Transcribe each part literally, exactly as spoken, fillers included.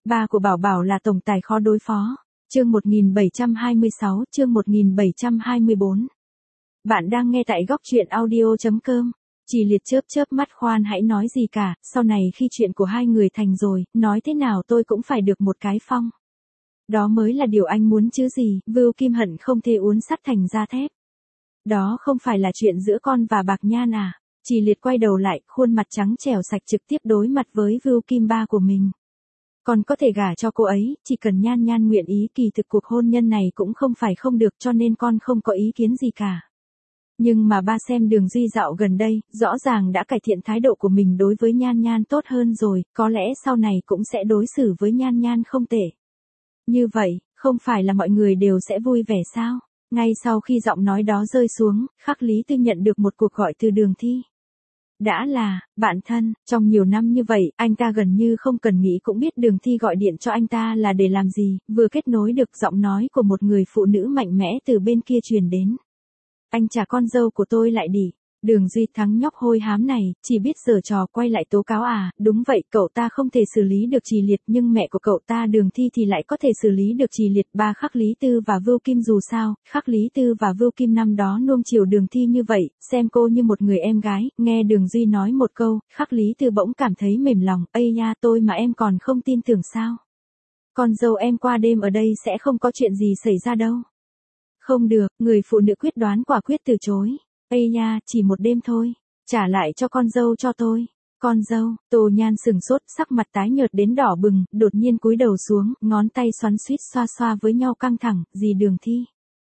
Ba của Bảo Bảo là tổng tài khó đối phó. Chương một nghìn bảy trăm hai mươi sáu, chương một nghìn bảy trăm hai mươi bốn. Bạn đang nghe tại góc truyện audio chấm com. Chỉ Liệt chớp chớp mắt, khoan hãy nói gì cả, sau này khi chuyện của hai người thành rồi, nói thế nào tôi cũng phải được một cái phong. Đó mới là điều anh muốn chứ gì, Vưu Kim hận không thể uốn sắt thành da thép. Đó không phải là chuyện giữa con và Bạc Nhan à? Chỉ Liệt quay đầu lại, khuôn mặt trắng trẻo sạch trực tiếp đối mặt với Vưu Kim ba của mình. Con có thể gả cho cô ấy, chỉ cần Nhan Nhan nguyện ý, kỳ thực cuộc hôn nhân này cũng không phải không được, cho nên con không có ý kiến gì cả. Nhưng mà ba xem Đường Duy dạo gần đây, rõ ràng đã cải thiện thái độ của mình đối với Nhan Nhan tốt hơn rồi, có lẽ sau này cũng sẽ đối xử với Nhan Nhan không tệ. Như vậy, không phải là mọi người đều sẽ vui vẻ sao? Ngay sau khi giọng nói đó rơi xuống, Khắc Lý Tư nhận được một cuộc gọi từ Đường Thi. Đã là bạn thân, trong nhiều năm như vậy, anh ta gần như không cần nghĩ cũng biết Đường Thi gọi điện cho anh ta là để làm gì, vừa kết nối được giọng nói của một người phụ nữ mạnh mẽ từ bên kia truyền đến. Anh trả con dâu của tôi lại đi. Đường Duy thắng nhóc hôi hám này, chỉ biết giở trò quay lại tố cáo à, đúng vậy, cậu ta không thể xử lý được Chỉ Liệt, nhưng mẹ của cậu ta Đường Thi thì lại có thể xử lý được Chỉ Liệt. Ba Khắc Lý Tư và Vưu Kim, dù sao, Khắc Lý Tư và Vưu Kim năm đó nuông chiều Đường Thi như vậy, xem cô như một người em gái, nghe Đường Duy nói một câu, Khắc Lý Tư bỗng cảm thấy mềm lòng, ây nha, tôi mà em còn không tin tưởng sao? Con dâu em qua đêm ở đây sẽ không có chuyện gì xảy ra đâu. Không được, người phụ nữ quyết đoán quả quyết từ chối. Ây nha, chỉ một đêm thôi. Trả lại cho con dâu cho tôi. Con dâu, Tô Nhan sừng sốt, sắc mặt tái nhợt đến đỏ bừng, đột nhiên cúi đầu xuống, ngón tay xoắn xuýt xoa xoa với nhau căng thẳng, gì Đường Thi?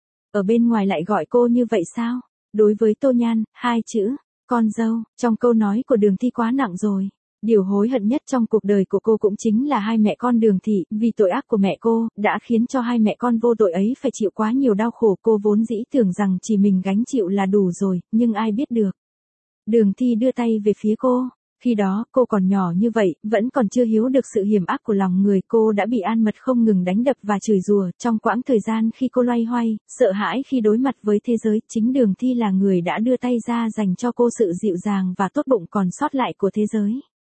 Ở bên ngoài lại gọi cô như vậy sao? Đối với Tô Nhan, hai chữ, con dâu, trong câu nói của Đường Thi quá nặng rồi. Điều hối hận nhất trong cuộc đời của cô cũng chính là hai mẹ con Đường Thị, vì tội ác của mẹ cô, đã khiến cho hai mẹ con vô tội ấy phải chịu quá nhiều đau khổ. Cô vốn dĩ tưởng rằng chỉ mình gánh chịu là đủ rồi, nhưng ai biết được. Đường Thi đưa tay về phía cô, khi đó cô còn nhỏ như vậy, vẫn còn chưa hiểu được sự hiểm ác của lòng người, cô đã bị An Mật không ngừng đánh đập và chửi rủa. Trong quãng thời gian khi cô loay hoay, sợ hãi khi đối mặt với thế giới, chính Đường Thi là người đã đưa tay ra dành cho cô sự dịu dàng và tốt bụng còn sót lại của thế giới.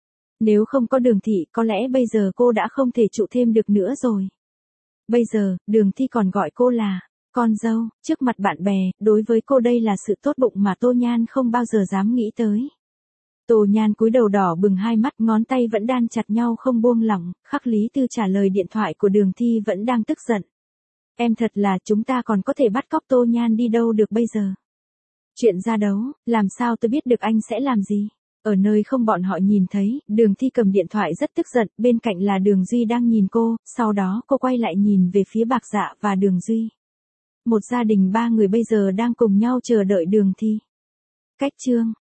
Nếu không có Đường Thị, có lẽ bây giờ cô đã không thể trụ thêm được nữa rồi. Bây giờ, Đường Thi còn gọi cô là con dâu, trước mặt bạn bè, đối với cô đây là sự tốt bụng mà Tô Nhan không bao giờ dám nghĩ tới. Tô Nhan cúi đầu đỏ bừng hai mắt, ngón tay vẫn đan chặt nhau không buông lỏng. Khắc Lý Tư trả lời điện thoại của Đường Thi vẫn đang tức giận. Em thật là, chúng ta còn có thể bắt cóc Tô Nhan đi đâu được bây giờ? Chuyện ra đấu, làm sao tôi biết được anh sẽ làm gì? Ở nơi không bọn họ nhìn thấy, Đường Thi cầm điện thoại rất tức giận, bên cạnh là Đường Duy đang nhìn cô, sau đó cô quay lại nhìn về phía Bạc Dạ và Đường Duy. Một gia đình ba người bây giờ đang cùng nhau chờ đợi Đường Thi. Cách chương.